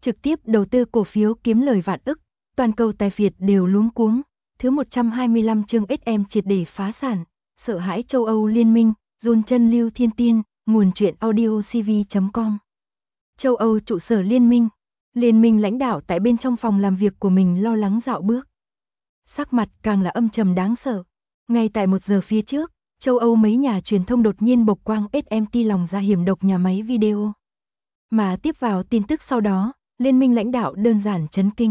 trực tiếp đầu tư cổ phiếu kiếm lời vạn ức, toàn cầu tài phiệt đều luống cuống. Thứ 125 chương SM triệt để phá sản, sợ hãi châu Âu liên minh, run chân Lưu Thiên Tiên, nguồn truyện audio cv.com. Châu Âu trụ sở liên minh lãnh đạo tại bên trong phòng làm việc của mình lo lắng dạo bước. Sắc mặt càng là âm trầm đáng sợ. Ngay tại 1 giờ phía trước, châu Âu mấy nhà truyền thông đột nhiên bộc quang SMT lòng ra hiểm độc nhà máy video. Mà tiếp vào tin tức sau đó, liên minh lãnh đạo đơn giản chấn kinh.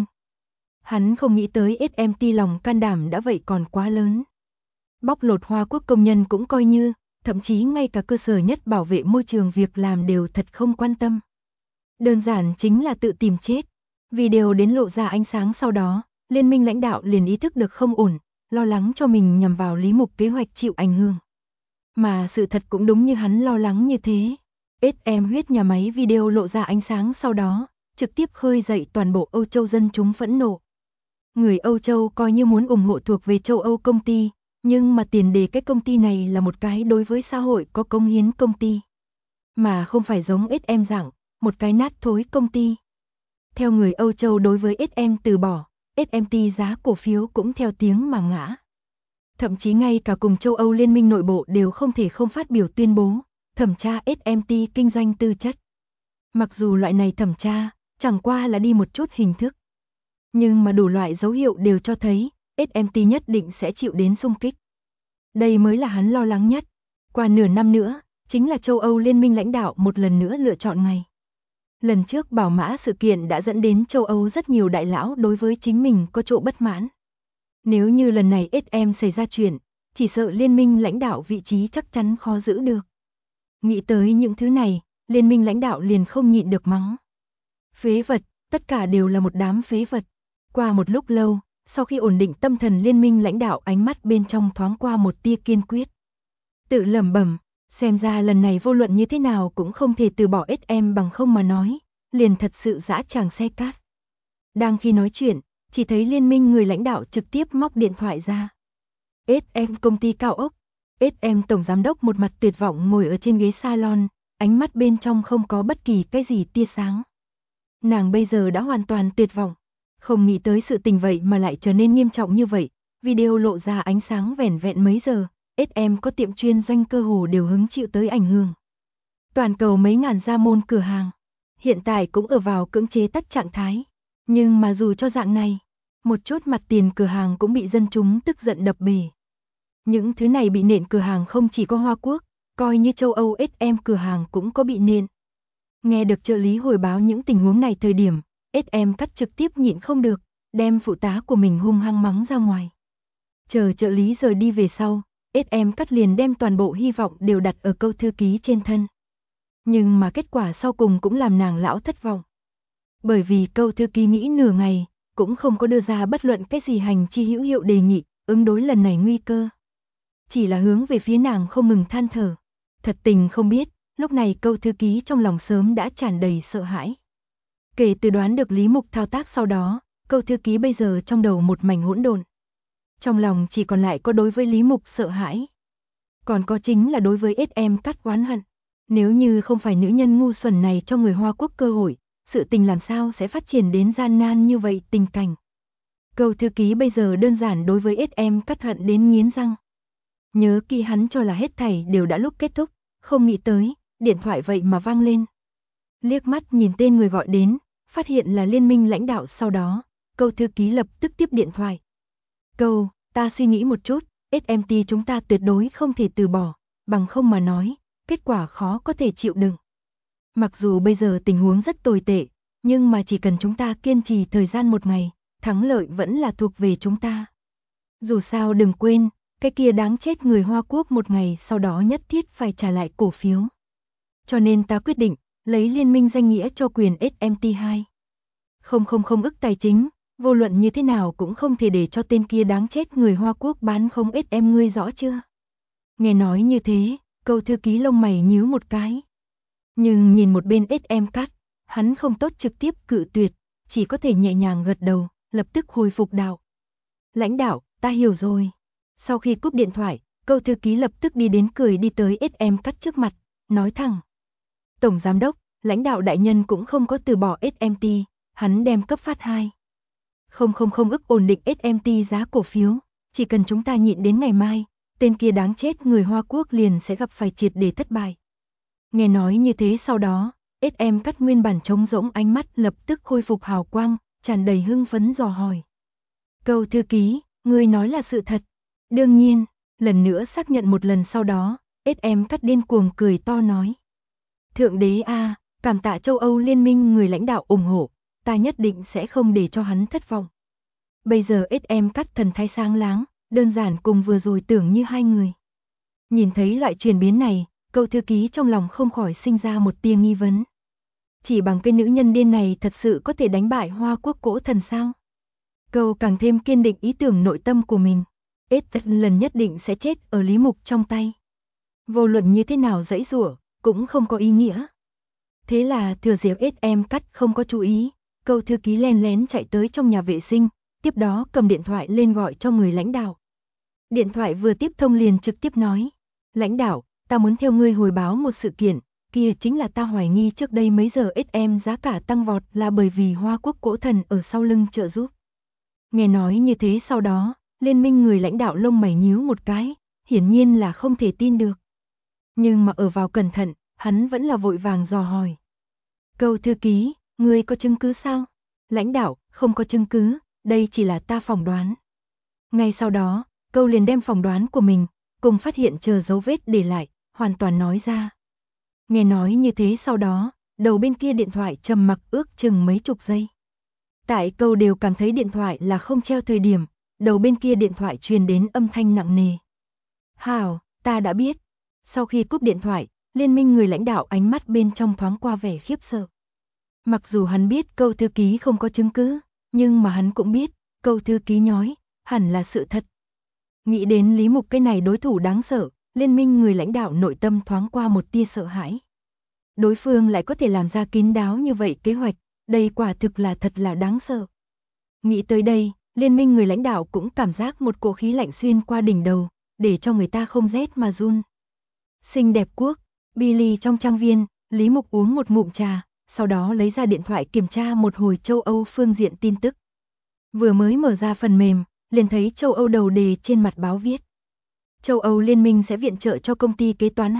Hắn không nghĩ tới SMT lòng can đảm đã vậy còn quá lớn. Bóc lột Hoa Quốc công nhân cũng coi như, thậm chí ngay cả cơ sở nhất bảo vệ môi trường việc làm đều thật không quan tâm. Đơn giản chính là tự tìm chết. Video đến lộ ra ánh sáng sau đó, liên minh lãnh đạo liền ý thức được không ổn, lo lắng cho mình nhằm vào Lý Mục kế hoạch chịu ảnh hưởng. Mà sự thật cũng đúng như hắn lo lắng như thế. SM huyết nhà máy video lộ ra ánh sáng sau đó, trực tiếp khơi dậy toàn bộ Âu Châu dân chúng phẫn nộ. Người Âu Châu coi như muốn ủng hộ thuộc về châu Âu công ty, nhưng mà tiền đề cái công ty này là một cái đối với xã hội có cống hiến công ty. Mà không phải giống SM dạng, một cái nát thối công ty. Theo người Âu Châu đối với SM từ bỏ, SMT giá cổ phiếu cũng theo tiếng mà ngã. Thậm chí ngay cả cùng châu Âu liên minh nội bộ đều không thể không phát biểu tuyên bố, thẩm tra SMT kinh doanh tư chất. Mặc dù loại này thẩm tra, chẳng qua là đi một chút hình thức. Nhưng mà đủ loại dấu hiệu đều cho thấy, SMT nhất định sẽ chịu đến xung kích. Đây mới là hắn lo lắng nhất. Qua nửa năm nữa, chính là châu Âu liên minh lãnh đạo một lần nữa lựa chọn ngày. Lần trước bảo mã sự kiện đã dẫn đến châu Âu rất nhiều đại lão đối với chính mình có chỗ bất mãn. Nếu như lần này SM xảy ra chuyện, chỉ sợ liên minh lãnh đạo vị trí chắc chắn khó giữ được. Nghĩ tới những thứ này, liên minh lãnh đạo liền không nhịn được mắng. Phế vật, tất cả đều là một đám phế vật. Qua một lúc lâu, sau khi ổn định tâm thần liên minh lãnh đạo ánh mắt bên trong thoáng qua một tia kiên quyết. Tự lẩm bẩm, xem ra lần này vô luận như thế nào cũng không thể từ bỏ SM bằng không mà nói, liền thật sự dã tràng xe cát. Đang khi nói chuyện, chỉ thấy liên minh người lãnh đạo trực tiếp móc điện thoại ra. SM công ty cao ốc, SM tổng giám đốc một mặt tuyệt vọng ngồi ở trên ghế salon, ánh mắt bên trong không có bất kỳ cái gì tia sáng. Nàng bây giờ đã hoàn toàn tuyệt vọng, không nghĩ tới sự tình vậy mà lại trở nên nghiêm trọng như vậy. Video lộ ra ánh sáng vẻn vẹn mấy giờ, SM có tiệm chuyên doanh cơ hồ đều hứng chịu tới ảnh hưởng. Toàn cầu mấy ngàn gia môn cửa hàng, hiện tại cũng ở vào cưỡng chế tắt trạng thái. Nhưng mà dù cho dạng này, một chút mặt tiền cửa hàng cũng bị dân chúng tức giận đập bể. Những thứ này bị nện cửa hàng không chỉ có Hoa Quốc, coi như châu Âu SM cửa hàng cũng có bị nện. Nghe được trợ lý hồi báo những tình huống này thời điểm, SM cắt trực tiếp nhịn không được, đem phụ tá của mình hung hăng mắng ra ngoài. Chờ trợ lý rời đi về sau, SM cắt liền đem toàn bộ hy vọng đều đặt ở câu thư ký trên thân. Nhưng mà kết quả sau cùng cũng làm nàng lão thất vọng. Bởi vì câu thư ký nghĩ nửa ngày, cũng không có đưa ra bất luận cái gì hành chi hữu hiệu đề nghị, ứng đối lần này nguy cơ. Chỉ là hướng về phía nàng không ngừng than thở. Thật tình không biết, lúc này câu thư ký trong lòng sớm đã tràn đầy sợ hãi. Kể từ đoán được Lý Mục thao tác sau đó, câu thư ký bây giờ trong đầu một mảnh hỗn độn. Trong lòng chỉ còn lại có đối với Lý Mục sợ hãi. Còn có chính là đối với SM cắt oán hận. Nếu như không phải nữ nhân ngu xuẩn này cho người Hoa Quốc cơ hội, sự tình làm sao sẽ phát triển đến gian nan như vậy tình cảnh. Câu thư ký bây giờ đơn giản đối với SM cắt hận đến nghiến răng. Nhớ kỹ hắn cho là hết thảy đều đã lúc kết thúc, không nghĩ tới, điện thoại vậy mà vang lên. Liếc mắt nhìn tên người gọi đến, phát hiện là liên minh lãnh đạo sau đó, câu thư ký lập tức tiếp điện thoại. Câu, ta suy nghĩ một chút, SMT chúng ta tuyệt đối không thể từ bỏ, bằng không mà nói, kết quả khó có thể chịu đựng. Mặc dù bây giờ tình huống rất tồi tệ, nhưng mà chỉ cần chúng ta kiên trì thời gian một ngày, thắng lợi vẫn là thuộc về chúng ta. Dù sao đừng quên, cái kia đáng chết người Hoa Quốc một ngày sau đó nhất thiết phải trả lại cổ phiếu. Cho nên ta quyết định, lấy liên minh danh nghĩa cho quyền SMT2. Không ức tài chính, vô luận như thế nào cũng không thể để cho tên kia đáng chết người Hoa Quốc bán không SM ngươi rõ chưa? Nghe nói như thế, câu thư ký lông mày nhíu một cái. Nhưng nhìn một bên SM cắt, hắn không tốt trực tiếp cự tuyệt, chỉ có thể nhẹ nhàng gật đầu, lập tức hồi phục đạo. Lãnh đạo, ta hiểu rồi. Sau khi cúp điện thoại, câu thư ký lập tức đi đến cười đi tới SM cắt trước mặt, nói thẳng. Tổng giám đốc, lãnh đạo đại nhân cũng không có từ bỏ SMT, hắn đem cấp phát 2,000 ức ổn định SMT giá cổ phiếu, chỉ cần chúng ta nhịn đến ngày mai, tên kia đáng chết người Hoa Quốc liền sẽ gặp phải triệt để thất bại. Nghe nói như thế sau đó, SM Cắt nguyên bản trống rỗng ánh mắt lập tức khôi phục hào quang, tràn đầy hưng phấn dò hỏi. Câu thư ký, ngươi nói là sự thật. Đương nhiên, lần nữa xác nhận một lần sau đó, SM Cắt điên cuồng cười to nói. Thượng đế a, cảm tạ châu Âu liên minh người lãnh đạo ủng hộ, ta nhất định sẽ không để cho hắn thất vọng. Bây giờ SM Cắt thần thái sáng láng, đơn giản cùng vừa rồi tưởng như hai người. Nhìn thấy loại chuyển biến này, câu thư ký trong lòng không khỏi sinh ra một tia nghi vấn. Chỉ bằng cái nữ nhân điên này thật sự có thể đánh bại Hoa Quốc cổ thần sao? Câu càng thêm kiên định ý tưởng nội tâm của mình. Lần nhất định sẽ chết ở Lý Mục trong tay. Vô luận như thế nào giãy giụa cũng không có ý nghĩa. Thế là thừa dịp SM Cắt không có chú ý, câu thư ký len lén chạy tới trong nhà vệ sinh, tiếp đó cầm điện thoại lên gọi cho người lãnh đạo. Điện thoại vừa tiếp thông liền trực tiếp nói, lãnh đạo, ta muốn theo ngươi hồi báo một sự kiện, kia chính là ta hoài nghi trước đây mấy giờ SM giá cả tăng vọt là bởi vì Hoa Quốc cổ thần ở sau lưng trợ giúp. Nghe nói như thế sau đó, liên minh người lãnh đạo lông mày nhíu một cái, hiển nhiên là không thể tin được. Nhưng mà ở vào cẩn thận, hắn vẫn là vội vàng dò hỏi. Câu thư ký, ngươi có chứng cứ sao? Lãnh đạo, không có chứng cứ, đây chỉ là ta phỏng đoán. Ngay sau đó, câu liền đem phỏng đoán của mình, cùng phát hiện chờ dấu vết để lại, hoàn toàn nói ra. Nghe nói như thế sau đó, đầu bên kia điện thoại trầm mặc ước chừng mấy chục giây. Tại câu đều cảm thấy điện thoại là không treo thời điểm, đầu bên kia điện thoại truyền đến âm thanh nặng nề. Hảo, ta đã biết. Sau khi cúp điện thoại, liên minh người lãnh đạo ánh mắt bên trong thoáng qua vẻ khiếp sợ. Mặc dù hắn biết câu thư ký không có chứng cứ, nhưng mà hắn cũng biết, câu thư ký nói, hẳn là sự thật. Nghĩ đến Lý Mục cái này đối thủ đáng sợ, liên minh người lãnh đạo nội tâm thoáng qua một tia sợ hãi. Đối phương lại có thể làm ra kín đáo như vậy kế hoạch, đây quả thực là thật là đáng sợ. Nghĩ tới đây, liên minh người lãnh đạo cũng cảm giác một cỗ khí lạnh xuyên qua đỉnh đầu, để cho người ta không rét mà run. Xinh đẹp quốc, Billy trong trang viên, Lý Mục uống một ngụm trà, sau đó lấy ra điện thoại kiểm tra một hồi châu Âu phương diện tin tức. Vừa mới mở ra phần mềm, liền thấy châu Âu đầu đề trên mặt báo viết. Châu Âu liên minh sẽ viện trợ cho công ty kế toán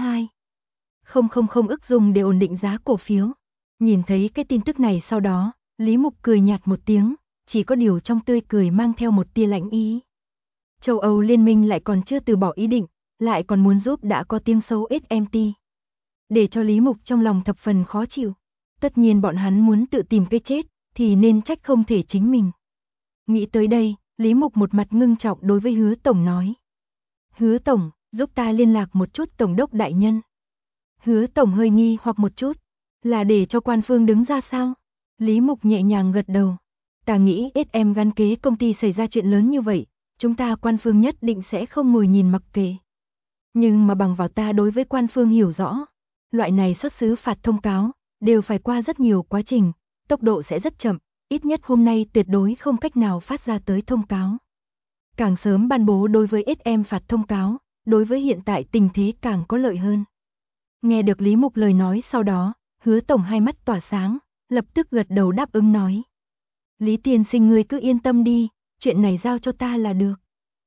2,000 ức dùng để ổn định giá cổ phiếu. Nhìn thấy cái tin tức này sau đó, Lý Mục cười nhạt một tiếng, chỉ có điều trong tươi cười mang theo một tia lạnh ý. Châu Âu liên minh lại còn chưa từ bỏ ý định, lại còn muốn giúp đã có tiếng xấu SMT. Để cho Lý Mục trong lòng thập phần khó chịu. Tất nhiên bọn hắn muốn tự tìm cái chết, thì nên trách không thể chính mình. Nghĩ tới đây, Lý Mục một mặt ngưng trọng đối với Hứa Tổng nói. Hứa Tổng, giúp ta liên lạc một chút Tổng đốc đại nhân. Hứa Tổng hơi nghi hoặc một chút, là để cho quan phương đứng ra sao? Lý Mục nhẹ nhàng gật đầu. Ta nghĩ SM gắn kế công ty xảy ra chuyện lớn như vậy, chúng ta quan phương nhất định sẽ không ngồi nhìn mặc kệ. Nhưng mà bằng vào ta đối với quan phương hiểu rõ, loại này xuất xứ phạt thông cáo, đều phải qua rất nhiều quá trình, tốc độ sẽ rất chậm, ít nhất hôm nay tuyệt đối không cách nào phát ra tới thông cáo. Càng sớm ban bố đối với SM phạt thông cáo, đối với hiện tại tình thế càng có lợi hơn. Nghe được Lý Mục lời nói sau đó, Hứa Tổng hai mắt tỏa sáng, lập tức gật đầu đáp ứng nói. Lý tiên sinh ngươi cứ yên tâm đi, chuyện này giao cho ta là được.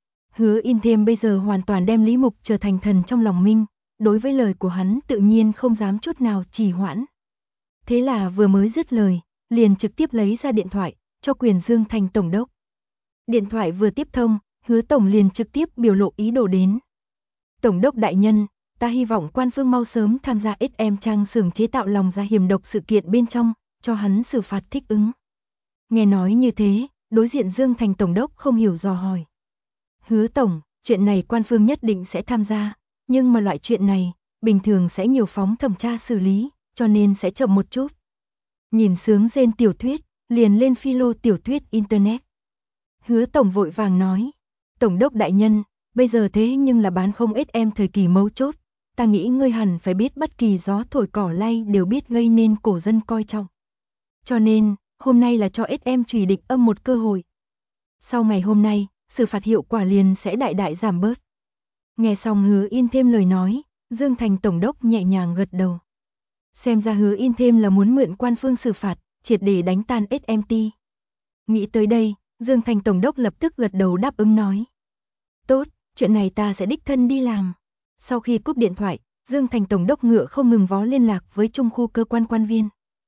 Hứa In Thêm bây giờ hoàn toàn đem Lý Mục trở thành thần trong lòng minh, đối với lời của hắn tự nhiên không dám chút nào trì hoãn. Thế là vừa mới dứt lời, liền trực tiếp lấy ra điện thoại, cho quyền Dương Thành Tổng đốc. Điện thoại vừa tiếp thông, Hứa Tổng liền trực tiếp biểu lộ ý đồ đến. Tổng đốc đại nhân, ta hy vọng quan phương mau sớm tham gia SM trang xưởng chế tạo lòng ra hiểm độc sự kiện bên trong, cho hắn xử phạt thích ứng. Nghe nói như thế, đối diện Dương Thành Tổng đốc không hiểu dò hỏi. Hứa Tổng, chuyện này quan phương nhất định sẽ tham gia, nhưng mà loại chuyện này, bình thường sẽ nhiều phóng thẩm tra xử lý, cho nên sẽ chậm một chút. Nhìn sướng rên tiểu thuyết, liền lên philo tiểu thuyết Internet. Hứa Tổng vội vàng nói, Tổng đốc đại nhân, bây giờ thế nhưng là bán không SM thời kỳ mấu chốt, ta nghĩ ngươi hẳn phải biết bất kỳ gió thổi cỏ lay đều biết gây nên cổ dân coi trọng. Cho nên, hôm nay là cho SM trùy địch âm một cơ hội. Sau ngày hôm nay, xử phạt hiệu quả liền sẽ đại đại giảm bớt. Nghe xong Hứa In Thêm lời nói, Dương Thành Tổng đốc nhẹ nhàng gật đầu. Xem ra Hứa In Thêm là muốn mượn quan phương xử phạt, triệt để đánh tan SMT. Nghĩ tới đây, Dương Thành Tổng đốc lập tức gật đầu đáp ứng nói. Tốt, chuyện này ta sẽ đích thân đi làm. Sau khi cúp điện thoại, Dương Thành Tổng đốc ngựa không ngừng vó liên lạc với trung khu cơ quan quan viên.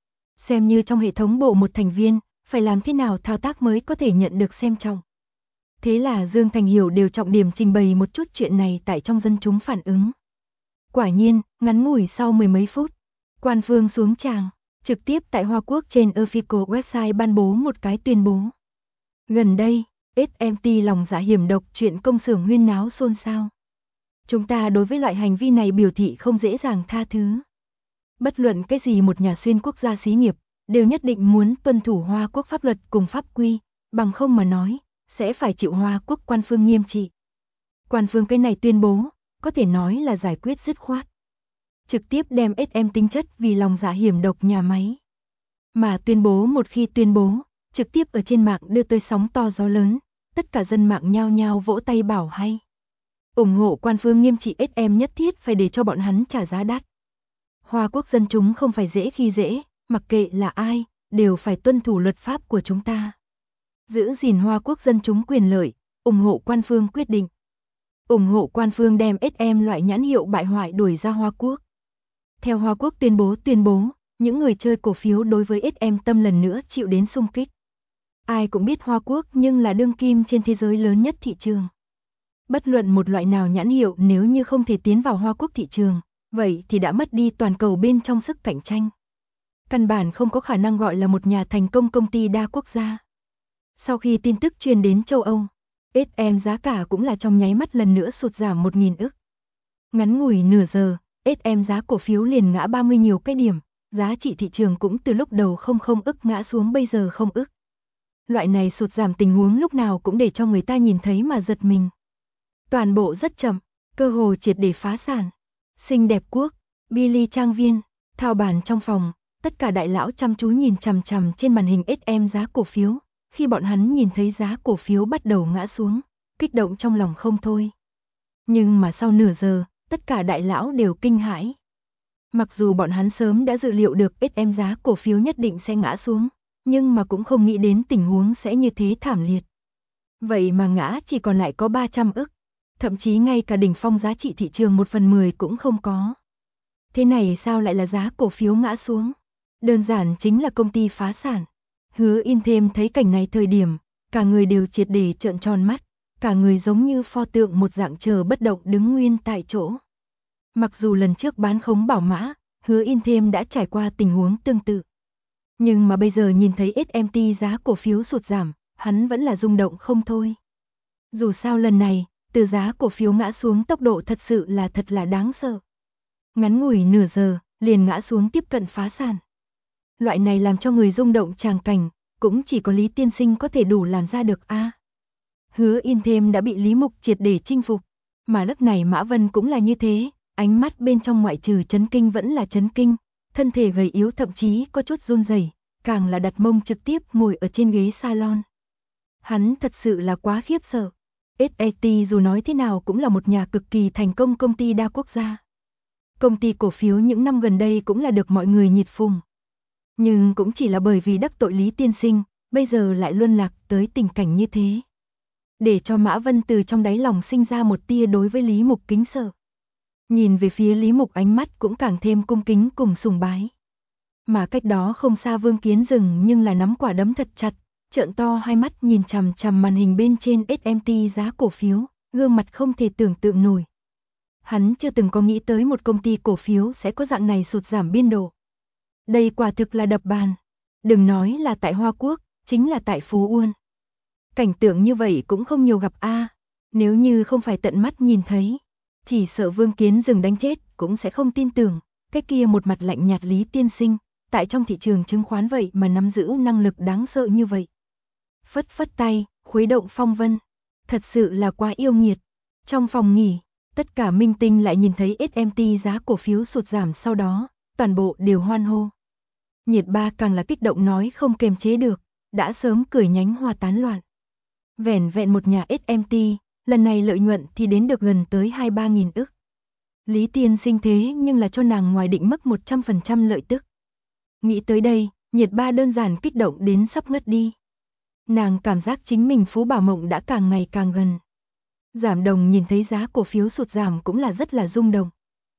Xem như trong hệ thống bộ một thành viên, phải làm thế nào thao tác mới có thể nhận được xem trọng. Thế là Dương Thành Hiểu đều trọng điểm trình bày một chút chuyện này tại trong dân chúng phản ứng. Quả nhiên, ngắn ngủi sau mười mấy phút, Quan Phương xuống tràng, trực tiếp tại Hoa Quốc trên official website ban bố một cái tuyên bố. Gần đây, SMT lòng dạ hiểm độc chuyện công xưởng huyên náo xôn xao. Chúng ta đối với loại hành vi này biểu thị không dễ dàng tha thứ. Bất luận cái gì một nhà xuyên quốc gia xí nghiệp, đều nhất định muốn tuân thủ Hoa Quốc pháp luật cùng pháp quy, bằng không mà nói, sẽ phải chịu Hoa Quốc Quan Phương nghiêm trị. Quan Phương cái này tuyên bố, có thể nói là giải quyết dứt khoát. Trực tiếp đem SM tính chất vì lòng dạ hiểm độc nhà máy. Mà tuyên bố một khi tuyên bố, trực tiếp ở trên mạng đưa tới sóng to gió lớn, tất cả dân mạng nhao nhao vỗ tay bảo hay. Ủng hộ Quan Phương nghiêm trị SM nhất thiết phải để cho bọn hắn trả giá đắt. Hoa Quốc dân chúng không phải dễ khi dễ, mặc kệ là ai, đều phải tuân thủ luật pháp của chúng ta. Giữ gìn Hoa Quốc dân chúng quyền lợi, ủng hộ Quan Phương quyết định. Ủng hộ Quan Phương đem SM loại nhãn hiệu bại hoại đuổi ra Hoa Quốc. Theo Hoa Quốc tuyên bố, những người chơi cổ phiếu đối với SM tâm lần nữa chịu đến xung kích. Ai cũng biết Hoa Quốc nhưng là đương kim trên thế giới lớn nhất thị trường. Bất luận một loại nào nhãn hiệu nếu như không thể tiến vào Hoa Quốc thị trường, vậy thì đã mất đi toàn cầu bên trong sức cạnh tranh. Căn bản không có khả năng gọi là một nhà thành công công ty đa quốc gia. Sau khi tin tức truyền đến châu Âu, SM giá cả cũng là trong nháy mắt lần nữa sụt giảm 1.000 ức. Ngắn ngủi nửa giờ, SM giá cổ phiếu liền ngã 30 nhiều cái điểm, giá trị thị trường cũng từ lúc đầu không ức ngã xuống bây giờ không ức. Loại này sụt giảm tình huống lúc nào cũng để cho người ta nhìn thấy mà giật mình. Toàn bộ rất chậm, cơ hồ triệt để phá sản. Xinh đẹp quốc, Billy trang viên, thao bàn trong phòng, tất cả đại lão chăm chú nhìn chằm chằm trên màn hình SM giá cổ phiếu. Khi bọn hắn nhìn thấy giá cổ phiếu bắt đầu ngã xuống, kích động trong lòng không thôi. Nhưng mà sau nửa giờ, tất cả đại lão đều kinh hãi. Mặc dù bọn hắn sớm đã dự liệu được SM giá cổ phiếu nhất định sẽ ngã xuống, nhưng mà cũng không nghĩ đến tình huống sẽ như thế thảm liệt. Vậy mà ngã chỉ còn lại có 300 ức, thậm chí ngay cả đỉnh phong giá trị thị trường 1/10 cũng không có. Thế này sao lại là giá cổ phiếu ngã xuống? Đơn giản chính là công ty phá sản. Hứa In thêm thấy cảnh này thời điểm, cả người đều triệt để trợn tròn mắt, cả người giống như pho tượng một dạng chờ bất động đứng nguyên tại chỗ. Mặc dù lần trước bán khống bảo mã, Hứa In thêm đã trải qua tình huống tương tự. Nhưng mà bây giờ nhìn thấy SMT giá cổ phiếu sụt giảm, hắn vẫn là rung động không thôi. Dù sao lần này, từ giá cổ phiếu ngã xuống tốc độ thật sự là thật là đáng sợ. Ngắn ngủi nửa giờ, liền ngã xuống tiếp cận phá sản. Loại này làm cho người rung động tràng cảnh, cũng chỉ có Lý Tiên Sinh có thể đủ làm ra được a. Hứa In thêm đã bị Lý Mục triệt để chinh phục, mà lúc này Mã Vân cũng là như thế, ánh mắt bên trong ngoại trừ chấn kinh vẫn là chấn kinh, thân thể gầy yếu thậm chí có chút run rẩy, càng là đặt mông trực tiếp ngồi ở trên ghế salon. Hắn thật sự là quá khiếp sợ. SAT dù nói thế nào cũng là một nhà cực kỳ thành công công ty đa quốc gia. Công ty cổ phiếu những năm gần đây cũng là được mọi người nhiệt phùng. Nhưng cũng chỉ là bởi vì đắc tội Lý Tiên Sinh, bây giờ lại luân lạc tới tình cảnh như thế. Để cho Mã Vân từ trong đáy lòng sinh ra một tia đối với Lý Mục kính sợ. Nhìn về phía Lý Mục ánh mắt cũng càng thêm cung kính cùng sùng bái. Mà cách đó không xa Vương Kiến Dừng nhưng là nắm quả đấm thật chặt, trợn to hai mắt nhìn chằm chằm màn hình bên trên SMT giá cổ phiếu, gương mặt không thể tưởng tượng nổi. Hắn chưa từng có nghĩ tới một công ty cổ phiếu sẽ có dạng này sụt giảm biên độ. Đây quả thực là đập bàn. Đừng nói là tại Hoa Quốc, chính là tại Phú Uôn. Cảnh tượng như vậy cũng không nhiều gặp a. Nếu như không phải tận mắt nhìn thấy, chỉ sợ Vương Kiến Dừng đánh chết cũng sẽ không tin tưởng, cái kia một mặt lạnh nhạt Lý Tiên Sinh, tại trong thị trường chứng khoán vậy mà nắm giữ năng lực đáng sợ như vậy. Phất phất tay, khuấy động phong vân. Thật sự là quá yêu nghiệt. Trong phòng nghỉ, tất cả minh tinh lại nhìn thấy SMT giá cổ phiếu sụt giảm sau đó, toàn bộ đều hoan hô. Nhiệt Ba càng là kích động nói không kềm chế được, đã sớm cười nhánh hoa tán loạn. Vẻn vẹn một nhà SMT, lần này lợi nhuận thì đến được gần tới 2-3 nghìn ức. Lý Tiên Sinh thế nhưng là cho nàng ngoài định mức 100% lợi tức. Nghĩ tới đây, Nhiệt Ba đơn giản kích động đến sắp ngất đi. Nàng cảm giác chính mình phú bảo mộng đã càng ngày càng gần. Giảm đồng nhìn thấy giá cổ phiếu sụt giảm cũng là rất là rung động.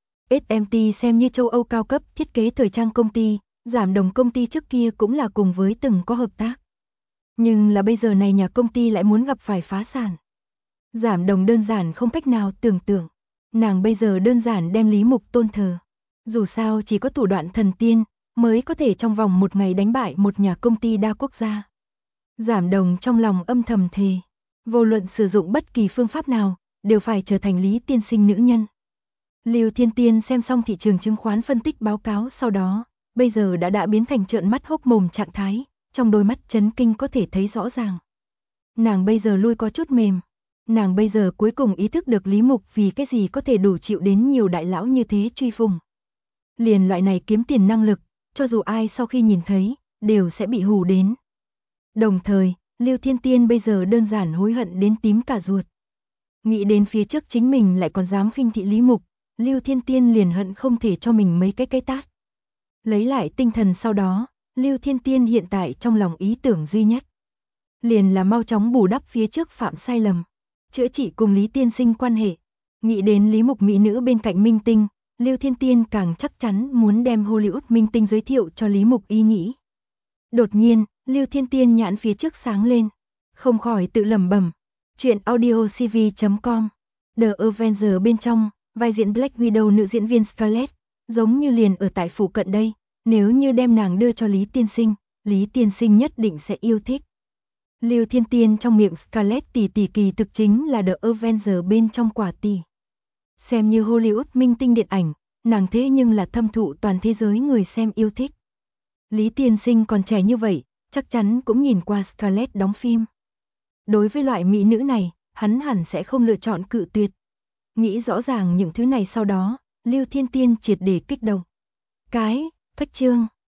SMT xem như châu Âu cao cấp thiết kế thời trang công ty, giảm đồng công ty trước kia cũng là cùng với từng có hợp tác. Nhưng là bây giờ này nhà công ty lại muốn gặp phải phá sản. Giảm đồng đơn giản không cách nào tưởng tượng. Nàng bây giờ đơn giản đem Lý Mục tôn thờ. Dù sao chỉ có thủ đoạn thần tiên mới có thể trong vòng một ngày đánh bại một nhà công ty đa quốc gia. Giảm đồng trong lòng âm thầm thề. Vô luận sử dụng bất kỳ phương pháp nào, đều phải trở thành Lý tiên sinh nữ nhân. Lưu Thiên Tiên xem xong thị trường chứng khoán phân tích báo cáo sau đó, bây giờ đã biến thành trợn mắt hốc mồm trạng thái, trong đôi mắt chấn kinh có thể thấy rõ ràng. Nàng bây giờ lui có chút mềm. Nàng bây giờ cuối cùng ý thức được Lý Mục vì cái gì có thể đủ chịu đến nhiều đại lão như thế truy phùng. Liền loại này kiếm tiền năng lực, cho dù ai sau khi nhìn thấy, đều sẽ bị hù đến. Đồng thời, Lưu Thiên Tiên bây giờ đơn giản hối hận đến tím cả ruột. Nghĩ đến phía trước chính mình lại còn dám khinh thị Lý Mục, Lưu Thiên Tiên liền hận không thể cho mình mấy cái tát. Lấy lại tinh thần sau đó, Lưu Thiên Tiên hiện tại trong lòng ý tưởng duy nhất. Liền là mau chóng bù đắp phía trước phạm sai lầm, chữa trị cùng Lý tiên sinh quan hệ. Nghĩ đến Lý Mục mỹ nữ bên cạnh minh tinh, Lưu Thiên Tiên càng chắc chắn muốn đem Hollywood minh tinh giới thiệu cho Lý Mục ý nghĩ. Đột nhiên, Lưu Thiên Tiên nhãn phía trước sáng lên, không khỏi tự lẩm bẩm. Chuyện audiocv.com. The Avenger bên trong, vai diễn Black Widow nữ diễn viên Scarlett, giống như liền ở tại phủ cận đây, nếu như đem nàng đưa cho Lý tiên sinh nhất định sẽ yêu thích. Lưu Thiên Tiên trong miệng Scarlett tỷ tỷ kỳ thực chính là The Avenger bên trong quả tỷ. Xem như Hollywood minh tinh điện ảnh, nàng thế nhưng là thâm thụ toàn thế giới người xem yêu thích. Lý tiên sinh còn trẻ như vậy, chắc chắn cũng nhìn qua Scarlett đóng phim. Đối với loại mỹ nữ này, hắn hẳn sẽ không lựa chọn cự tuyệt. Nghĩ rõ ràng những thứ này sau đó, Lưu Thiên Tiên triệt để kích động. Phách chương